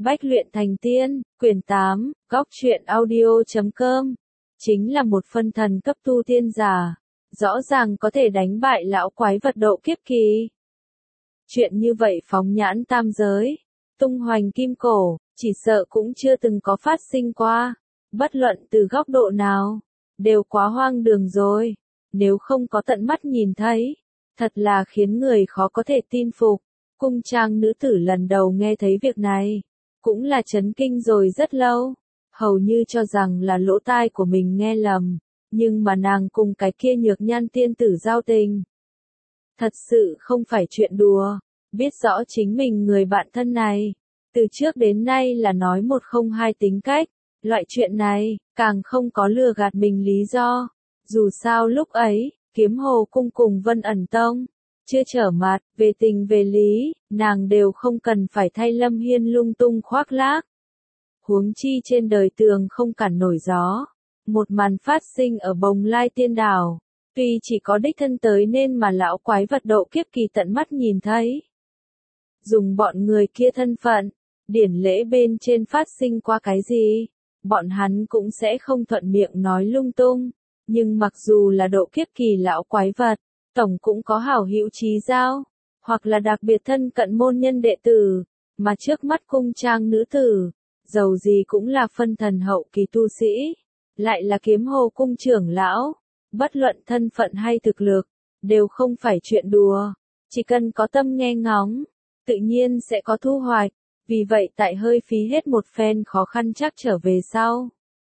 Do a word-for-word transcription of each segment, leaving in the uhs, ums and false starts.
Bách luyện thành tiên, quyển tám, góc truyện audio chấm com. Chính là một phân thần cấp tu tiên giả. Rõ ràng có thể đánh bại lão quái vật độ kiếp kỳ. Chuyện như vậy phóng nhãn tam giới, tung hoành kim cổ, chỉ sợ cũng chưa từng có phát sinh qua. Bất luận từ góc độ nào, đều quá hoang đường rồi. Nếu không có tận mắt nhìn thấy, thật là khiến người khó có thể tin phục. Cung trang nữ tử lần đầu nghe thấy việc này, cũng là chấn kinh rồi rất lâu, hầu như cho rằng là lỗ tai của mình nghe lầm, nhưng mà nàng cùng cái kia nhược nhan tiên tử giao tình. Thật sự không phải chuyện đùa, biết rõ chính mình người bạn thân này, từ trước đến nay là nói một không hai tính cách, loại chuyện này, càng không có lừa gạt mình lý do. Dù sao lúc ấy, Kiếm Hồ Cung cùng Vân Ẩn Tông, chưa trở mặt, về tình về lý, nàng đều không cần phải thay Lâm Hiên lung tung khoác lác. Huống chi trên đời tường không cản nổi gió, một màn phát sinh ở Bồng Lai Tiên Đảo, tuy chỉ có đích thân tới nên mà lão quái vật độ kiếp kỳ tận mắt nhìn thấy. Dùng bọn người kia thân phận, điển lễ bên trên phát sinh qua cái gì, bọn hắn cũng sẽ không thuận miệng nói lung tung, nhưng mặc dù là độ kiếp kỳ lão quái vật, tổng cũng có hảo hữu chí giao, hoặc là đặc biệt thân cận môn nhân đệ tử, mà trước mắt cung trang nữ tử, dầu gì cũng là phân thần hậu kỳ tu sĩ, lại là Kiếm Hồ Cung trưởng lão, bất luận thân phận hay thực lực, đều không phải chuyện đùa, chỉ cần có tâm nghe ngóng, tự nhiên sẽ có thu hoạch, vì vậy tại hơi phí hết một phen khó khăn chắc trở về sau.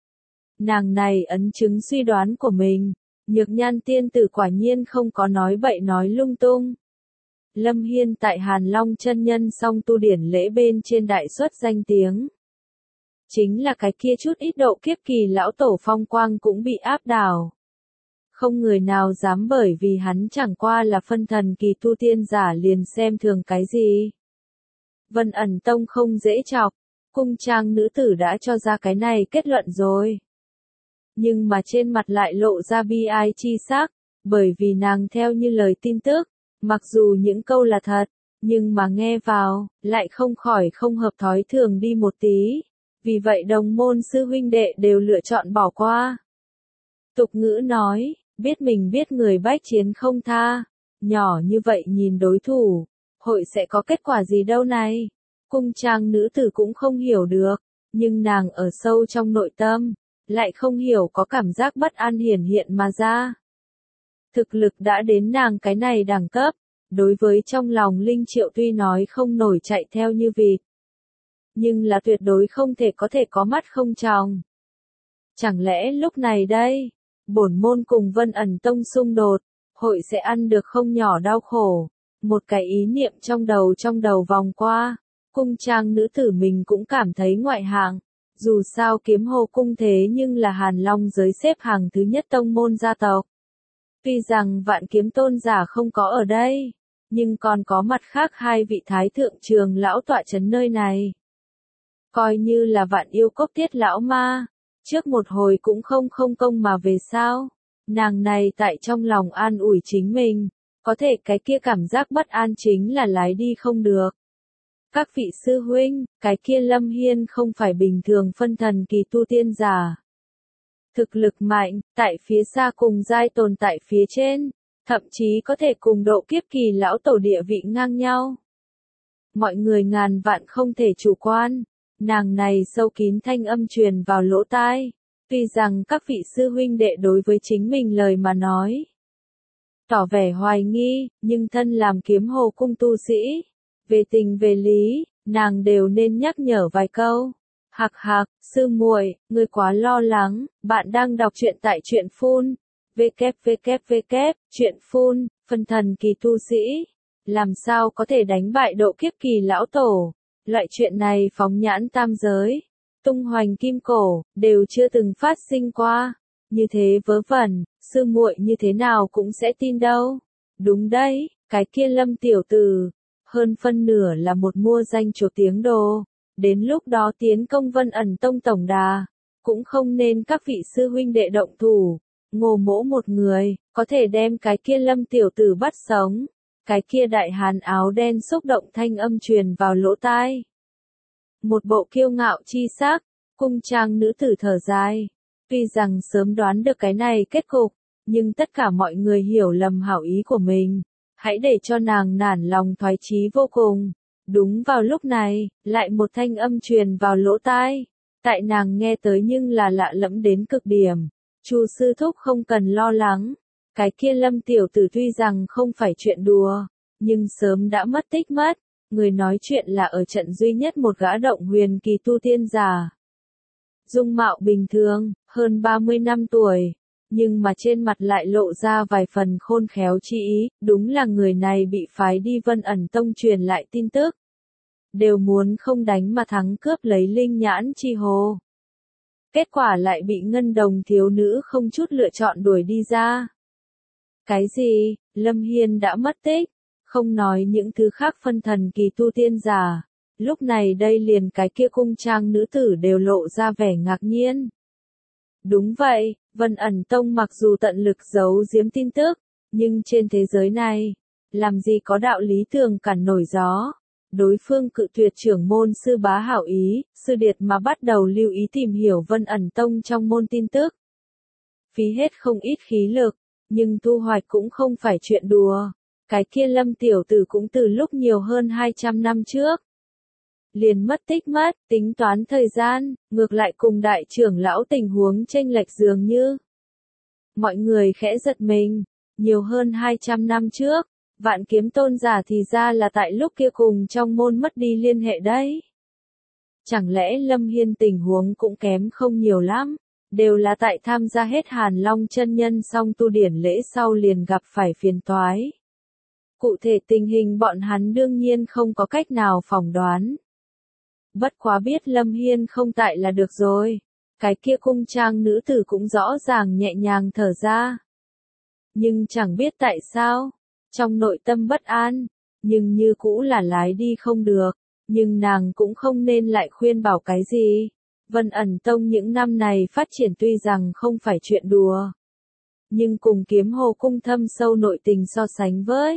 Nàng này ấn chứng suy đoán của mình. Nhược nhan tiên tử quả nhiên không có nói bậy nói lung tung. Lâm Hiên tại Hàn Long chân nhân song tu điển lễ bên trên đại xuất danh tiếng. Chính là cái kia chút ít độ kiếp kỳ lão tổ phong quang cũng bị áp đảo. Không người nào dám bởi vì hắn chẳng qua là phân thần kỳ tu tiên giả liền xem thường cái gì. Vân Ẩn Tông không dễ chọc, cung trang nữ tử đã cho ra cái này kết luận rồi. Nhưng mà trên mặt lại lộ ra bi ai chi sắc, bởi vì nàng theo như lời tin tức, mặc dù những câu là thật, nhưng mà nghe vào, lại không khỏi không hợp thói thường đi một tí, vì vậy đồng môn sư huynh đệ đều lựa chọn bỏ qua. Tục ngữ nói, biết mình biết người bách chiến không tha, nhỏ như vậy nhìn đối thủ, hội sẽ có kết quả gì đâu này, cung trang nữ tử cũng không hiểu được, nhưng nàng ở sâu trong nội tâm, lại không hiểu có cảm giác bất an hiển hiện mà ra. Thực lực đã đến nàng cái này đẳng cấp, đối với trong lòng Linh Triệu tuy nói không nổi chạy theo như vịt, nhưng là tuyệt đối không thể có thể có mắt không tròng. Chẳng lẽ lúc này đây, bổn môn cùng Vân Ẩn Tông xung đột, hội sẽ ăn được không nhỏ đau khổ, một cái ý niệm trong đầu trong đầu vòng qua, cung trang nữ tử mình cũng cảm thấy ngoại hạng. Dù sao Kiếm Hồ Cung thế nhưng là Hàn Long giới xếp hàng thứ nhất tông môn gia tộc. Tuy rằng vạn kiếm tôn giả không có ở đây, nhưng còn có mặt khác hai vị thái thượng trường lão tọa chấn nơi này. Coi như là vạn yêu cốc tiết lão ma, trước một hồi cũng không không công mà về sao. Nàng này tại trong lòng an ủi chính mình, có thể cái kia cảm giác bất an chính là lái đi không được. Các vị sư huynh, cái kia Lâm Hiên không phải bình thường phân thần kỳ tu tiên giả. Thực lực mạnh, tại phía xa cùng giai tồn tại phía trên, thậm chí có thể cùng độ kiếp kỳ lão tổ địa vị ngang nhau. Mọi người ngàn vạn không thể chủ quan, nàng này sâu kín thanh âm truyền vào lỗ tai, tuy rằng các vị sư huynh đệ đối với chính mình lời mà nói. Tỏ vẻ hoài nghi, nhưng thân làm Kiếm Hồ Cung tu sĩ. Về tình về lý, nàng đều nên nhắc nhở vài câu. Hạc hạc, sư muội, ngươi quá lo lắng, bạn đang đọc truyện tại truyện phun. www, truyện phun, phân thần kỳ tu sĩ. Làm sao có thể đánh bại độ kiếp kỳ lão tổ? Loại chuyện này phóng nhãn tam giới, tung hoành kim cổ, đều chưa từng phát sinh qua. Như thế vớ vẩn, sư muội như thế nào cũng sẽ tin đâu. Đúng đấy, cái kia Lâm tiểu tử. Hơn phân nửa là một mua danh chuộc tiếng đồ, đến lúc đó tiến công Vân Ẩn Tông tổng đà, cũng không nên các vị sư huynh đệ động thủ, ngô mỗ một người, có thể đem cái kia Lâm tiểu tử bắt sống, cái kia đại hàn áo đen xúc động thanh âm truyền vào lỗ tai. một bộ kiêu ngạo chi sắc, cung trang nữ tử thở dài. Tuy rằng sớm đoán được cái này kết cục, nhưng tất cả mọi người hiểu lầm hảo ý của mình. Hãy để cho nàng nản lòng thoái chí vô cùng. Đúng vào lúc này, lại một thanh âm truyền vào lỗ tai. Tại nàng nghe tới nhưng là lạ lẫm đến cực điểm. Chu sư thúc không cần lo lắng. Cái kia Lâm tiểu tử tuy rằng không phải chuyện đùa, nhưng sớm đã mất tích mất. Người nói chuyện là ở trận duy nhất một gã động huyền kỳ tu tiên giả. Dung mạo bình thường, hơn ba mươi năm tuổi, nhưng mà trên mặt lại lộ ra vài phần khôn khéo chi ý, đúng là người này bị phái đi Vân Ẩn Tông truyền lại tin tức. Đều muốn không đánh mà thắng cướp lấy linh nhãn chi hồ. Kết quả lại bị ngân đồng thiếu nữ không chút lựa chọn đuổi đi ra. Cái gì, Lâm Hiên đã mất tích, không nói những thứ khác phân thần kỳ tu tiên giả. Lúc này đây liền cái kia cung trang nữ tử đều lộ ra vẻ ngạc nhiên. Đúng vậy, Vân Ẩn Tông mặc dù tận lực giấu giếm tin tức, nhưng trên thế giới này, làm gì có đạo lý tường cản nổi gió. Đối phương cự tuyệt trưởng môn sư bá hảo ý, sư điệt mà bắt đầu lưu ý tìm hiểu Vân Ẩn Tông trong môn tin tức. Phí hết không ít khí lực, nhưng thu hoạch cũng không phải chuyện đùa. Cái kia Lâm tiểu tử cũng từ lúc nhiều hơn hai trăm năm trước liền mất tích mất, tính toán thời gian, ngược lại cùng đại trưởng lão tình huống chênh lệch dường như. Mọi người khẽ giật mình, nhiều hơn hai trăm năm trước, Vạn Kiếm Tôn giả thì ra là tại lúc kia cùng trong môn mất đi liên hệ đấy. Chẳng lẽ Lâm Hiên tình huống cũng kém không nhiều lắm, đều là tại tham gia hết Hàn Long chân nhân xong tu điển lễ sau liền gặp phải phiền toái. Cụ thể tình hình bọn hắn đương nhiên không có cách nào phỏng đoán. Bất quá biết Lâm Hiên không tại là được rồi. Cái kia cung trang nữ tử cũng rõ ràng nhẹ nhàng thở ra. Nhưng chẳng biết tại sao, trong nội tâm bất an, nhưng như cũ là lái đi không được, nhưng nàng cũng không nên lại khuyên bảo cái gì. Vân Ẩn Tông những năm này phát triển tuy rằng không phải chuyện đùa, nhưng cùng Kiếm Hồ cung thâm sâu nội tình so sánh với.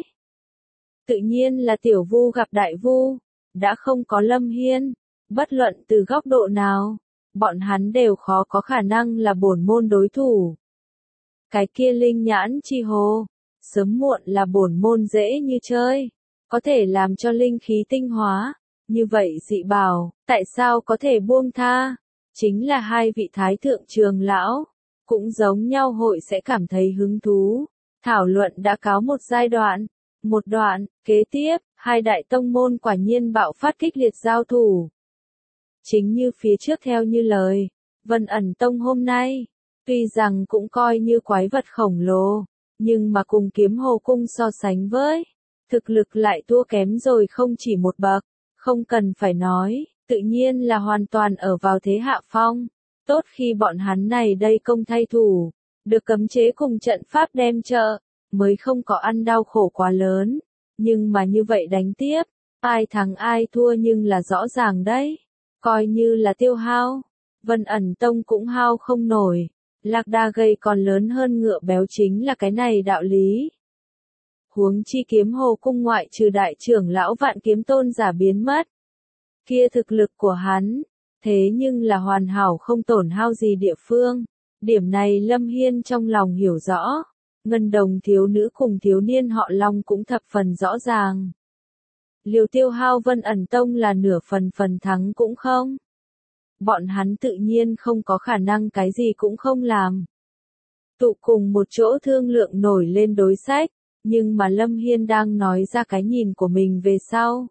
Tự nhiên là tiểu vu gặp đại vu, đã không có Lâm Hiên, bất luận từ góc độ nào, bọn hắn đều khó có khả năng là bổn môn đối thủ. Cái kia linh nhãn chi hồ, sớm muộn là bổn môn dễ như chơi, có thể làm cho linh khí tinh hóa, như vậy dị bảo, tại sao có thể buông tha? Chính là hai vị thái thượng trường lão, cũng giống nhau hội sẽ cảm thấy hứng thú. Thảo luận đã cáo một giai đoạn, một đoạn, kế tiếp, hai đại tông môn quả nhiên bạo phát kích liệt giao thủ. Chính như phía trước theo như lời, Vân Ẩn Tông hôm nay, tuy rằng cũng coi như quái vật khổng lồ, nhưng mà cùng Kiếm Hồ cung so sánh với, thực lực lại thua kém rồi không chỉ một bậc, không cần phải nói, tự nhiên là hoàn toàn ở vào thế hạ phong. Tốt khi bọn hắn này đây công thay thủ, được cấm chế cùng trận pháp đem trợ, mới không có ăn đau khổ quá lớn, nhưng mà như vậy đánh tiếp, ai thắng ai thua nhưng là rõ ràng đấy. Coi như là tiêu hao, Vân Ẩn Tông cũng hao không nổi, lạc đà gầy còn lớn hơn ngựa béo chính là cái này đạo lý. Huống chi Kiếm Hồ cung ngoại trừ đại trưởng lão Vạn Kiếm Tôn giả biến mất, kia thực lực của hắn, thế nhưng là hoàn hảo không tổn hao gì địa phương. Điểm này Lâm Hiên trong lòng hiểu rõ, ngân đồng thiếu nữ cùng thiếu niên họ Long cũng thập phần rõ ràng. Liều tiêu hao Vân Ẩn Tông là nửa phần phần thắng cũng không. Bọn hắn tự nhiên không có khả năng cái gì cũng không làm. Tụ cùng một chỗ thương lượng nổi lên đối sách, nhưng mà Lâm Hiên đang nói ra cái nhìn của mình về sau.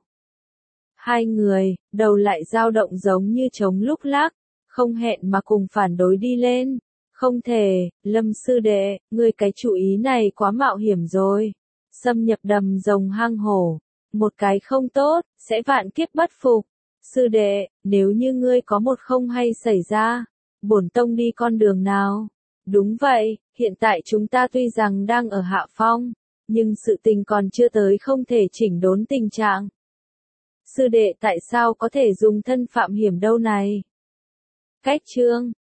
Hai người, đầu lại dao động giống như trống lúc lắc, không hẹn mà cùng phản đối đi lên. Không thể, Lâm sư đệ, ngươi cái chủ ý này quá mạo hiểm rồi. Xâm nhập đầm rồng hang hổ. Một cái không tốt, sẽ vạn kiếp bất phục. Sư đệ, nếu như ngươi có một không hay xảy ra, bổn tông đi con đường nào? Đúng vậy, hiện tại chúng ta tuy rằng đang ở hạ phong, nhưng sự tình còn chưa tới không thể chỉnh đốn tình trạng. Sư đệ tại sao có thể dùng thân phạm hiểm đâu này? Cách chương